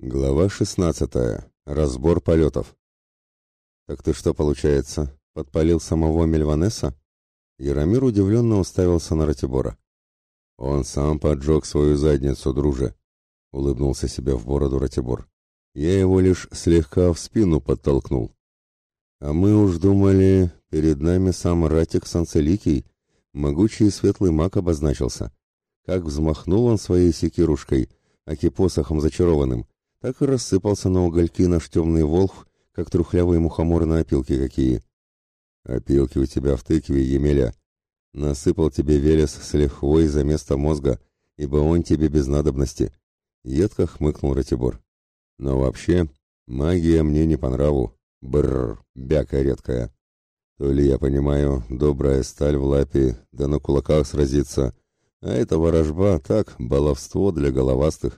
Глава 16. Разбор полетов. «Так ты что, получается, подпалил самого Мельванеса?» Яромир удивленно уставился на Ратибора. «Он сам поджег свою задницу, друже», — улыбнулся себе в бороду Ратибор. «Я его лишь слегка в спину подтолкнул. А мы уж думали, перед нами сам Ратик Санцеликий, могучий и светлый маг обозначился. Как взмахнул он своей секирушкой, аки посохом зачарованным, так и рассыпался на угольки наш темный волхв, как трухлявые мухоморы на опилки какие. Опилки у тебя в тыкве, Емеля. Насыпал тебе Велес с лихвой за место мозга, ибо он тебе без надобности. Едко хмыкнул Ратибор. Но вообще, магия мне не по нраву. Бррр, бяка редкая. То ли я понимаю, добрая сталь в лапе, да на кулаках сразиться, а это ворожба, так, баловство для головастых.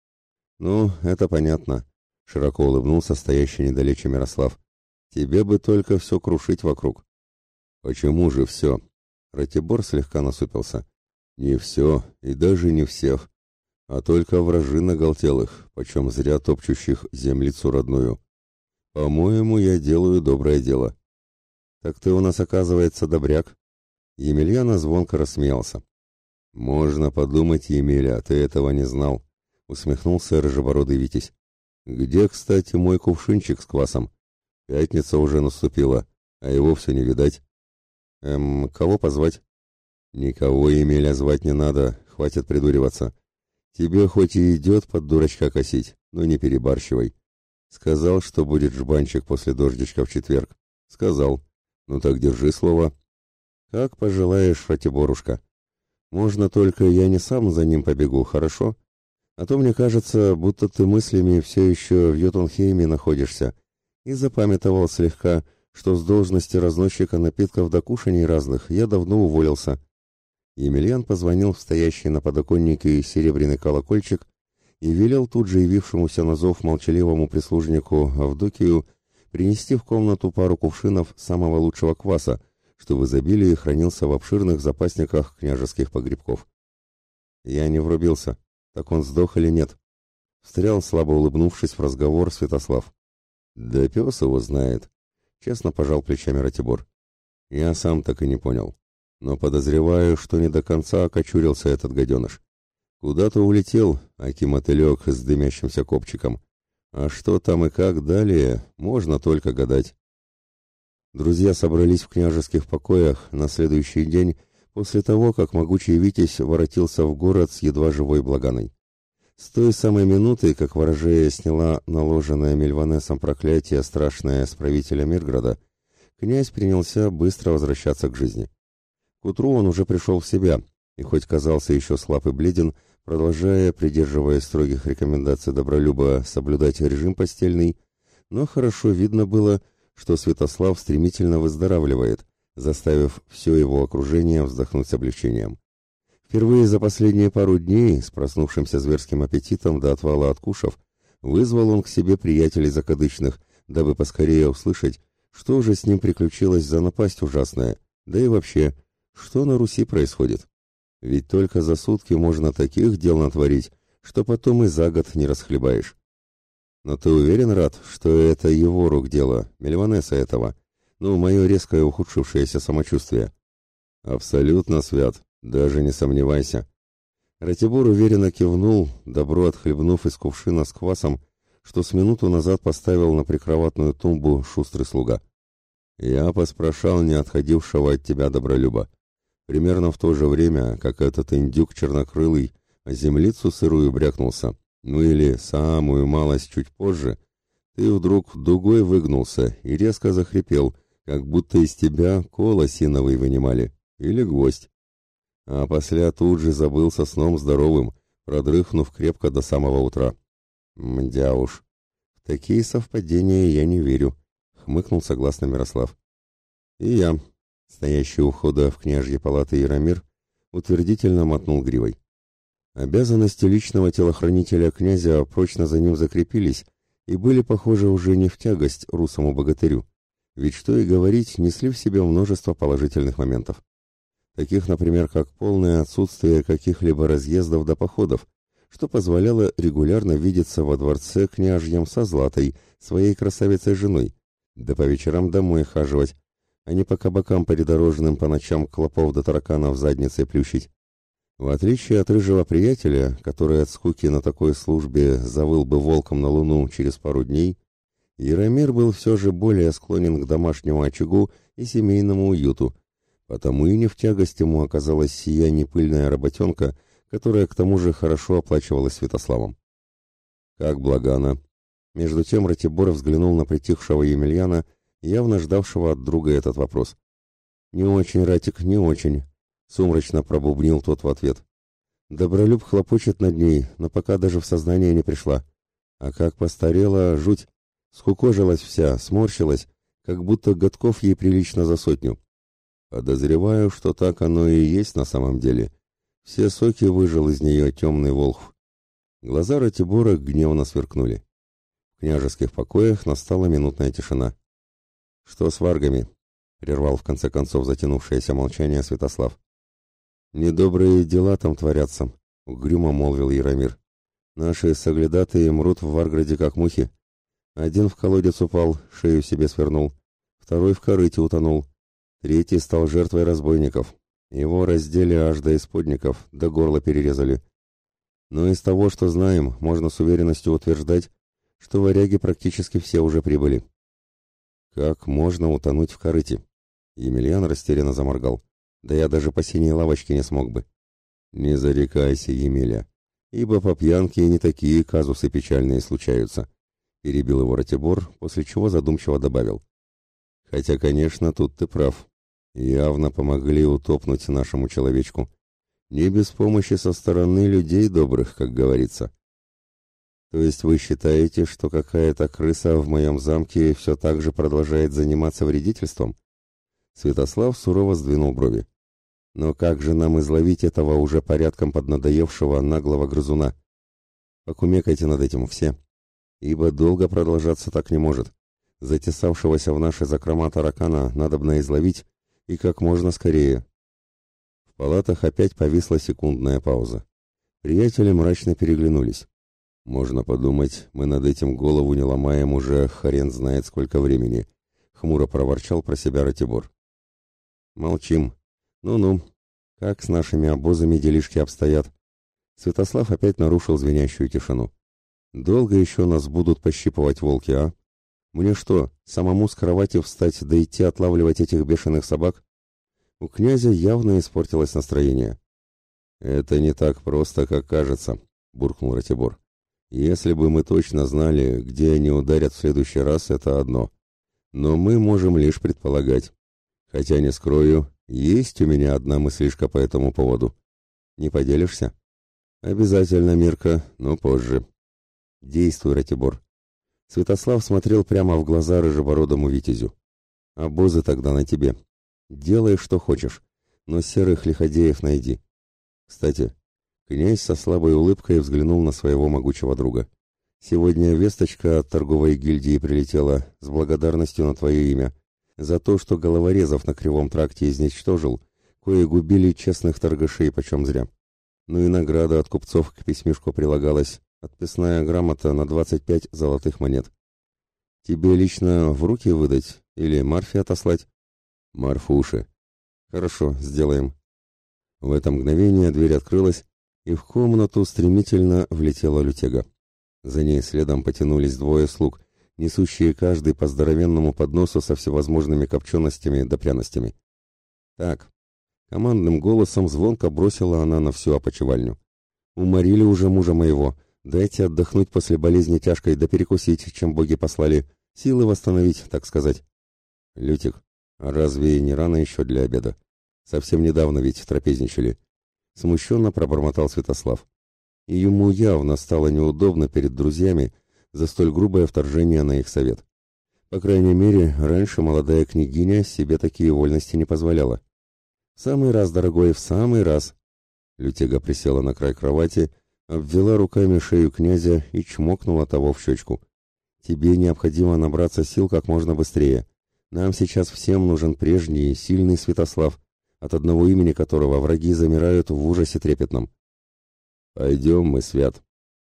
«Ну, это понятно», — широко улыбнулся стоящий недалече Мирослав. «Тебе бы только все крушить вокруг». «Почему же все?» Ратибор слегка насупился. «Не все, и даже не всех, а только вражин оголтелых, почем зря топчущих землицу родную. По-моему, я делаю доброе дело». «Так ты у нас, оказывается, добряк?» Емельяна звонко рассмеялся. «Можно подумать, Емеля, ты этого не знал», — усмехнулся рыжебородый Витязь. «Где, кстати, мой кувшинчик с квасом? Пятница уже наступила, а его все не видать». Кого позвать?» «Никого, Емеля, звать не надо, хватит придуриваться. Тебе хоть и идет под дурачка косить, но не перебарщивай. Сказал, что будет жбанчик после дождичка в четверг. Сказал. Ну так держи слово». «Как пожелаешь, Ратиборушка. Можно только я не сам за ним побегу, хорошо? А то мне кажется, будто ты мыслями все еще в Йотунхейме находишься и запамятовал слегка, что с должности разносчика напитков до кушаний разных я давно уволился». Емельян позвонил в стоящий на подоконнике серебряный колокольчик и велел тут же явившемуся на зов молчаливому прислужнику Авдокию принести в комнату пару кувшинов самого лучшего кваса, что в изобилии хранился в обширных запасниках княжеских погребков. «Я не врубился. Так он сдох или нет?» Встрял, слабо улыбнувшись в разговор, Святослав. «Да пес его знает», — честно пожал плечами Ратибор. «Я сам так и не понял. Но подозреваю, что не до конца окочурился этот гаденыш. Куда-то улетел, аки мотылек с дымящимся копчиком. А что там и как далее, можно только гадать». Друзья собрались в княжеских покоях на следующий день после того, как могучий Витязь воротился в город с едва живой Благаной. С той самой минуты, как ворожея сняла наложенное Мельванесом проклятие страшное с правителя Мирграда, князь принялся быстро возвращаться к жизни. К утру он уже пришел в себя, и хоть казался еще слаб и бледен, продолжая, придерживаясь строгих рекомендаций Добролюба, соблюдать режим постельный, но хорошо видно было, что Святослав стремительно выздоравливает, заставив все его окружение вздохнуть с облегчением. Впервые за последние пару дней, с проснувшимся зверским аппетитом до отвала откушав, вызвал он к себе приятелей закадычных, дабы поскорее услышать, что же с ним приключилось за напасть ужасная, да и вообще, что на Руси происходит. Ведь только за сутки можно таких дел натворить, что потом и за год не расхлебаешь. «Но ты уверен, Рад, что это его рук дело, Мельванеса этого? Ну, мое резкое ухудшившееся самочувствие». «Абсолютно, Свят, даже не сомневайся». Ратибор уверенно кивнул, добро отхлебнув из кувшина с квасом, что с минуту назад поставил на прикроватную тумбу шустрый слуга. «Я поспрашал не отходившего от тебя Добролюба. Примерно в то же время, как этот индюк чернокрылый о землицу сырую брякнулся, ну или самую малость чуть позже, ты вдруг дугой выгнулся и резко захрипел, как будто из тебя кол осиновый вынимали, или гвоздь. А после тут же забылся сном здоровым, продрыхнув крепко до самого утра». «Мдя уж, в такие совпадения я не верю», — хмыкнул согласно Мирослав. «И я», стоящий у входа в княжьи палаты Яромир, утвердительно мотнул гривой. Обязанности личного телохранителя князя прочно за ним закрепились и были, похоже, уже не в тягость русому богатырю, ведь, что и говорить, несли в себе множество положительных моментов. Таких, например, как полное отсутствие каких-либо разъездов до походов, что позволяло регулярно видеться во дворце княжьем со Златой, своей красавицей-женой, да по вечерам домой хаживать, а не по кабакам придорожным по ночам клопов да тараканов задницей плющить. В отличие от рыжего приятеля, который от скуки на такой службе завыл бы волком на луну через пару дней, Яромир был все же более склонен к домашнему очагу и семейному уюту, потому и не в тягость ему оказалась сия непыльная работенка, которая к тому же хорошо оплачивалась Святославом. Как благо она! Между тем Ратибор взглянул на притихшего Емельяна, явно ждавшего от друга этот вопрос. «Не очень, Ратик, не очень», — сумрачно пробубнил тот в ответ. «Добролюб хлопочет над ней, но пока даже в сознание не пришла. А как постарела, жуть! Скукожилась вся, сморщилась, как будто годков ей прилично за 100. Подозреваю, что так оно и есть на самом деле. Все соки выжил из нее темный волхв». Глаза Ратибора гневно сверкнули. В княжеских покоях настала минутная тишина. «Что с варгами?» — прервал в конце концов затянувшееся молчание Святослав. «Недобрые дела там творятся», — угрюмо молвил Яромир. «Наши соглядатые мрут в Варграде как мухи. Один в колодец упал, шею себе свернул, второй в корыте утонул, третий стал жертвой разбойников. Его раздели аж до исподников, до горла перерезали. Но из того, что знаем, можно с уверенностью утверждать, что варяги практически все уже прибыли». «Как можно утонуть в корыте?» Емельян растерянно заморгал. «Да я даже по синей лавочке не смог бы». «Не зарекайся, Емеля, ибо по пьянке и не такие казусы печальные случаются», — перебил его Ратибор, после чего задумчиво добавил. «Хотя, конечно, тут ты прав. Явно помогли утопнуть нашему человечку. Не без помощи со стороны людей добрых, как говорится». «То есть вы считаете, что какая-то крыса в моем замке все так же продолжает заниматься вредительством?» Святослав сурово сдвинул брови. «Но как же нам изловить этого уже порядком поднадоевшего наглого грызуна? Покумекайте над этим все, ибо долго продолжаться так не может. Затесавшегося в наши закрома таракана надобно изловить, и как можно скорее». В палатах опять повисла секундная пауза. Приятели мрачно переглянулись. «Можно подумать, мы над этим голову не ломаем уже хрен знает сколько времени», — хмуро проворчал про себя Ратибор. «Молчим. Ну-ну. Как с нашими обозами делишки обстоят?» Святослав опять нарушил звенящую тишину. «Долго еще нас будут пощипывать волки, а? Мне что, самому с кровати встать да идти отлавливать этих бешеных собак?» У князя явно испортилось настроение. «Это не так просто, как кажется», — буркнул Ратибор. «Если бы мы точно знали, где они ударят в следующий раз, это одно. Но мы можем лишь предполагать. Хотя, не скрою, есть у меня одна мыслишка по этому поводу. Не поделишься?» «Обязательно, Мирка, но позже». «Действуй, Ратибор». Святослав смотрел прямо в глаза рыжебородому витязю. «Обозы тогда на тебе. Делай, что хочешь, но серых лиходеев найди. Кстати, князь со слабой улыбкой взглянул на своего могучего друга. «Сегодня весточка от торговой гильдии прилетела с благодарностью на твое имя за то, что головорезов на Кривом тракте изничтожил, кое губили честных торгашей почем зря. Ну и награда от купцов к письмишку прилагалась, отписная грамота на 25 золотых монет. Тебе лично в руки выдать или Марфе отослать?» «Марфуше». «Хорошо, сделаем». В это мгновение дверь открылась, и в комнату стремительно влетела лютега. За ней следом потянулись двое слуг, несущие каждый по здоровенному подносу со всевозможными копченостями да пряностями. «Так», — командным голосом звонко бросила она на всю опочивальню. «Уморили уже мужа моего. Дайте отдохнуть после болезни тяжкой да перекусить, чем боги послали. Силы восстановить, так сказать». «Лютик, а разве не рано еще для обеда? Совсем недавно ведь трапезничали». Смущенно пробормотал Святослав. И ему явно стало неудобно перед друзьями за столь грубое вторжение на их совет. По крайней мере, раньше молодая княгиня себе такие вольности не позволяла. «В самый раз, дорогой, в самый раз!» Лютега присела на край кровати, обвела руками шею князя и чмокнула того в щечку. «Тебе необходимо набраться сил как можно быстрее. Нам сейчас всем нужен прежний, сильный Святослав, от одного имени которого враги замирают в ужасе трепетном». «Пойдем мы, Свят»,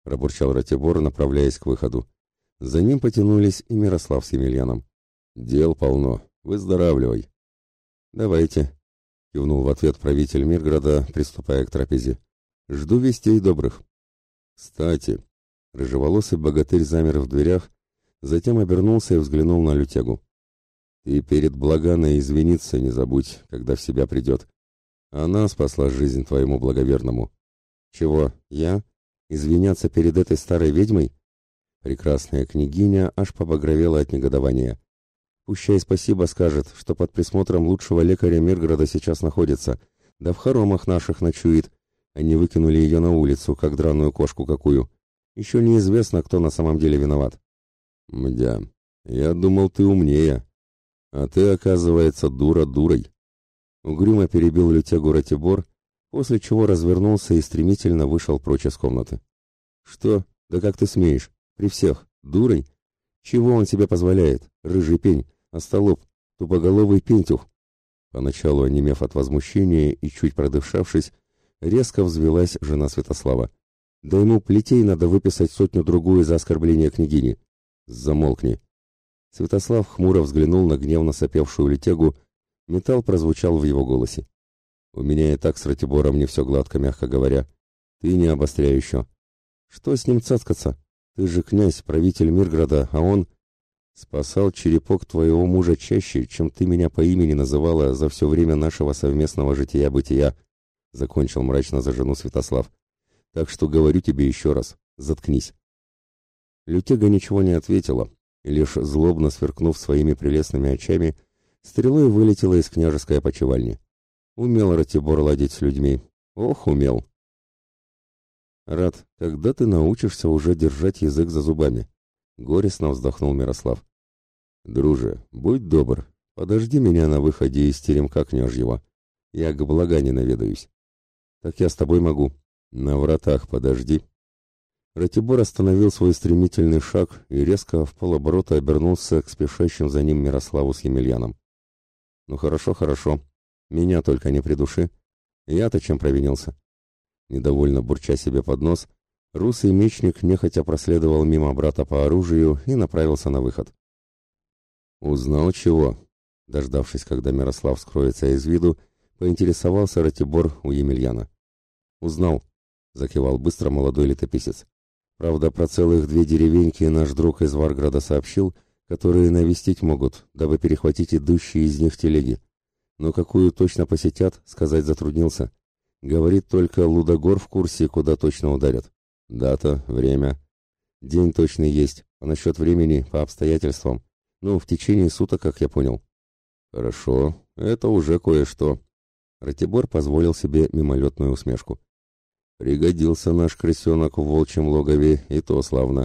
— пробурчал Ратибор, направляясь к выходу. За ним потянулись и Мирослав с Емельяном. «Дел полно. Выздоравливай». «Давайте», — кивнул в ответ правитель Мирграда, приступая к трапезе. «Жду вестей добрых». «Кстати», — рыжеволосый богатырь замер в дверях, затем обернулся и взглянул на Лютегу. «Ты перед Благаной извиниться не забудь, когда в себя придет. Она спасла жизнь твоему благоверному». «Чего, я? Извиняться перед этой старой ведьмой?» Прекрасная княгиня аж побагровела от негодования. «Пущай спасибо скажет, что под присмотром лучшего лекаря Мирграда сейчас находится, да в хоромах наших ночует. Они выкинули ее на улицу, как драную кошку какую. Еще неизвестно, кто на самом деле виноват». «Мдя, я думал, ты умнее. А ты, оказывается, дура дурой». Угрюмо перебил Лютегу Ратибор, после чего развернулся и стремительно вышел прочь из комнаты. «Что? Да как ты смеешь? При всех? Дурой? Чего он себе позволяет? Рыжий пень, остолоп, тупоголовый пентюх». Поначалу, онемев от возмущения и чуть продышавшись, резко взвилась жена Святослава. «Да ему плетей надо выписать 100-другую за оскорбление княгини». «Замолкни». Святослав хмуро взглянул на гневно сопевшую Лютегу. Металл прозвучал в его голосе. «У меня и так с Ратибором не все гладко, мягко говоря. Ты не обостряй еще. Что с ним цацкаться? Ты же князь, правитель Мирграда, а он спасал черепок твоего мужа чаще, чем ты меня по имени называла за все время нашего совместного жития-бытия», — закончил мрачно за жену Святослав. «Так что говорю тебе еще раз, заткнись». Лютега ничего не ответила, и лишь злобно сверкнув своими прелестными очами, стрелой вылетела из княжеской опочивальни. Умел Ратибор ладить с людьми. Ох, умел. «Рад, когда ты научишься уже держать язык за зубами?» — горестно вздохнул Мирослав. «Друже, будь добр, подожди меня на выходе из теремка княжьего. Я к Благане наведаюсь». «Так я с тобой могу». «На вратах подожди». Ратибор остановил свой стремительный шаг и резко в полоборота обернулся к спешащим за ним Мирославу с Емельяном. «Ну хорошо, хорошо. Меня только не придуши. Я-то чем провинился?» Недовольно бурча себе под нос, русый мечник нехотя проследовал мимо брата по оружию и направился на выход. «Узнал чего?» Дождавшись, когда Мирослав скроется из виду, поинтересовался Ратибор у Емельяна. «Узнал», — закивал быстро молодой летописец. «Правда, про целых 2 деревеньки наш друг из Варграда сообщил, которые навестить могут, дабы перехватить идущие из них телеги. Но какую точно посетят, сказать затруднился. Говорит, только Лудогор в курсе, куда точно ударят. Дата, время. День точный есть, а насчет времени по обстоятельствам. Ну, в течение суток, как я понял». «Хорошо, это уже кое-что». Ратибор позволил себе мимолетную усмешку. «Пригодился наш крысенок в волчьем логове, и то славно.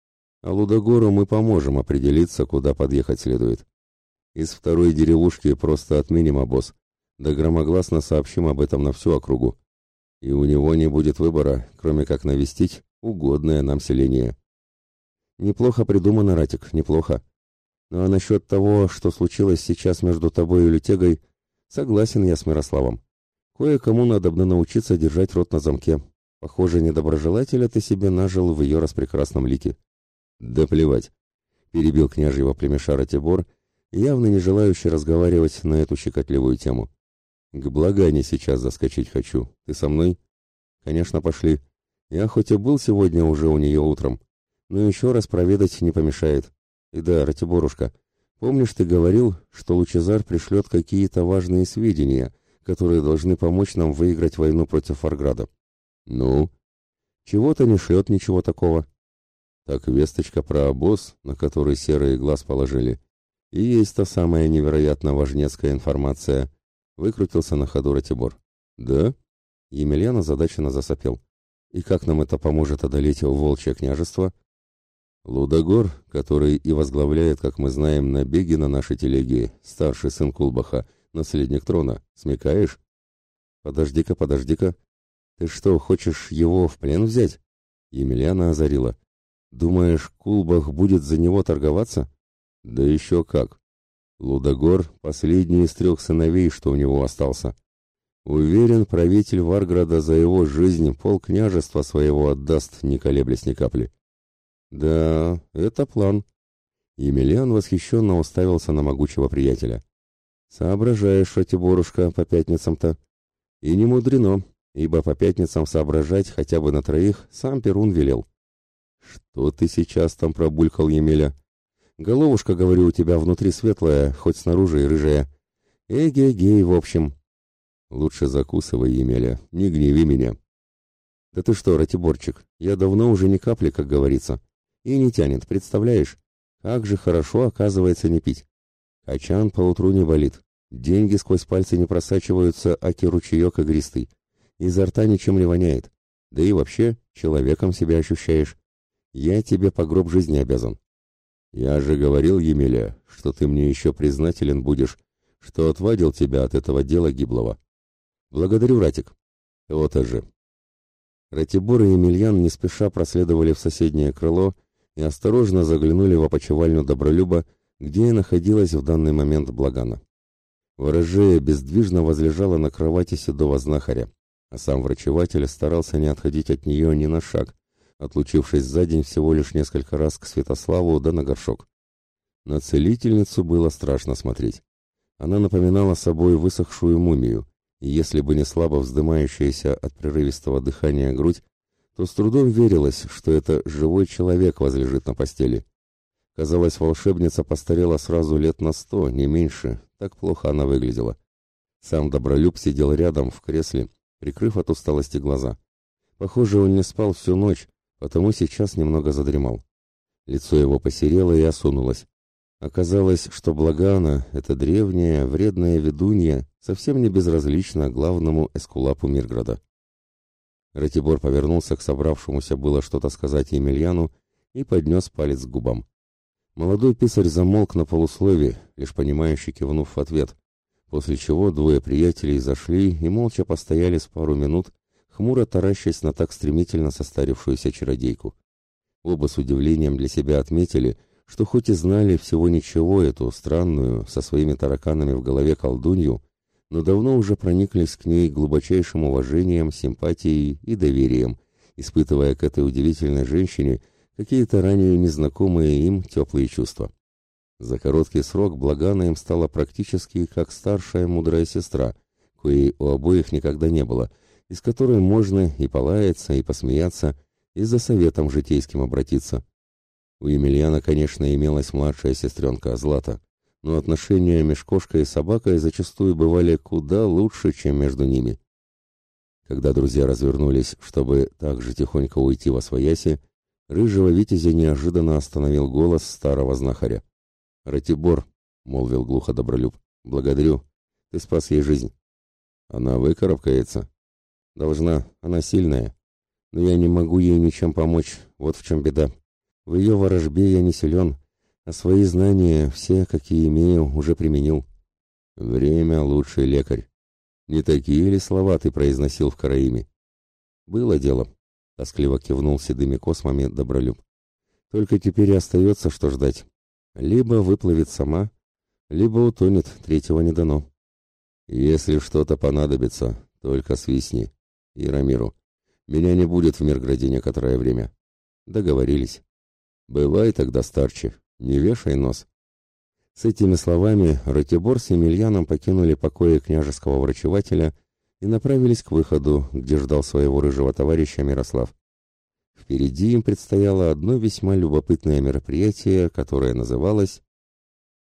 А Лудогору мы поможем определиться, куда подъехать следует. Из 2-й деревушки просто отменим обоз, да громогласно сообщим об этом на всю округу. И у него не будет выбора, кроме как навестить угодное нам селение». «Неплохо придумано, Ратик, неплохо. Ну а насчет того, что случилось сейчас между тобой и Лютегой, согласен я с Мирославом. Кое-кому надобно научиться держать рот на замке. Похоже, недоброжелателя ты себе нажил в ее распрекрасном лике». «Да плевать», — перебил княжьего племеша Ратибор, явно не желающий разговаривать на эту щекотливую тему. «К Благане сейчас заскочить хочу. Ты со мной?» «Конечно, пошли. Я хоть и был сегодня уже у нее утром, но еще раз проведать не помешает. И да, Ратиборушка, помнишь, ты говорил, что Лучезар пришлет какие-то важные сведения, которые должны помочь нам выиграть войну против Варграда?» «Ну?» «Чего-то не шлет ничего такого». «Так весточка про обоз, на который серый глаз положили, и есть та самая невероятно важнецкая информация», — выкрутился на ходу Ратибор. «Да?» — Емельян озадаченно засопел. «И как нам это поможет одолеть волчье княжество?» «Лудогор, который и возглавляет, как мы знаем, набеги на нашей телеге, старший сын Кулбаха, наследник трона, смекаешь?» «Подожди-ка, подожди-ка. Ты что, хочешь его в плен взять?» Емельяна озарила. «Думаешь, Кулбах будет за него торговаться?» «Да еще как. Лудогор — последний из 3 сыновей, что у него остался. Уверен, правитель Варграда за его жизнь полкняжества своего отдаст, не колеблясь ни капли. Да, это план. Емельян восхищенно уставился на могучего приятеля. Соображаешь, Ратиборушка, по пятницам-то. И не мудрено, ибо по пятницам соображать хотя бы на троих сам Перун велел. Что ты сейчас там пробулькал, Емеля? Головушка, говорю, у тебя внутри светлая, хоть снаружи и рыжая. Эгегей, в общем. Лучше закусывай, Емеля, не гневи меня. Да ты что, Ратиборчик, я давно уже ни капли, как говорится. И не тянет, представляешь? Как же хорошо, оказывается, не пить. Качан поутру не болит. Деньги сквозь пальцы не просачиваются, аки ручеек игристый. Изо рта ничем не воняет. Да и вообще, человеком себя ощущаешь. Я тебе по гроб жизни обязан. Я же говорил, Емеля, что ты мне еще признателен будешь, что отвадил тебя от этого дела гиблого. Благодарю, Ратик. Вот-то же. Ратибор и Емельян не спеша проследовали в соседнее крыло и осторожно заглянули в опочивальню Добролюба, где и находилась в данный момент Благана. Ворожея бездвижно возлежала на кровати седого знахаря, а сам врачеватель старался не отходить от нее ни на шаг, отлучившись за день всего лишь несколько раз к Святославу да на горшок. На целительницу было страшно смотреть. Она напоминала собой высохшую мумию, и если бы не слабо вздымающаяся от прерывистого дыхания грудь, то с трудом верилось, что это живой человек возлежит на постели. Казалось, волшебница постарела сразу лет на 100, не меньше, так плохо она выглядела. Сам Добролюб сидел рядом в кресле, прикрыв от усталости глаза. Похоже, он не спал всю ночь, потому сейчас немного задремал. Лицо его посерело и осунулось. Оказалось, что Благана, эта древняя, вредная ведунья, совсем не безразлична главному эскулапу Мирграда. Ратибор повернулся к собравшемуся было что-то сказать Емельяну и поднес палец к губам. Молодой писарь замолк на полуслове, лишь понимающе кивнув в ответ, после чего двое приятелей зашли и молча постояли с пару минут, хмуро таращась на так стремительно состарившуюся чародейку. Оба с удивлением для себя отметили, что хоть и знали всего ничего эту странную, со своими тараканами в голове колдунью, но давно уже прониклись к ней глубочайшим уважением, симпатией и доверием, испытывая к этой удивительной женщине какие-то ранее незнакомые им теплые чувства. За короткий срок Благана им стала практически как старшая мудрая сестра, коей у обоих никогда не было, и с которой можно и полаяться, и посмеяться, и за советом житейским обратиться. У Емельяна, конечно, имелась младшая сестренка Злата, но отношения между кошкой и собакой зачастую бывали куда лучше, чем между ними. Когда друзья развернулись, чтобы так же тихонько уйти восвояси, рыжего витязя неожиданно остановил голос старого знахаря. «Ратибор», — молвил глухо Добролюб, — «благодарю, ты спас ей жизнь». «Она выкарабкается?» «Должна, она сильная, но я не могу ей ничем помочь, вот в чем беда. В ее ворожбе я не силен, а свои знания, все, какие имею, уже применил». «Время — лучший лекарь. Не такие ли слова ты произносил в Караиме?» «Было дело», — тоскливо кивнул седыми космами Добролюб. «Только теперь и остается, что ждать. Либо выплывет сама, либо утонет, третьего не дано». «Если что-то понадобится, только свистни. Яромиру. Меня не будет в Мирграде некоторое время». «Договорились». «Бывай тогда, старче, не вешай нос». С этими словами Ратибор с Емельяном покинули покои княжеского врачевателя и направились к выходу, где ждал своего рыжего товарища Мирослав. Впереди им предстояло одно весьма любопытное мероприятие, которое называлось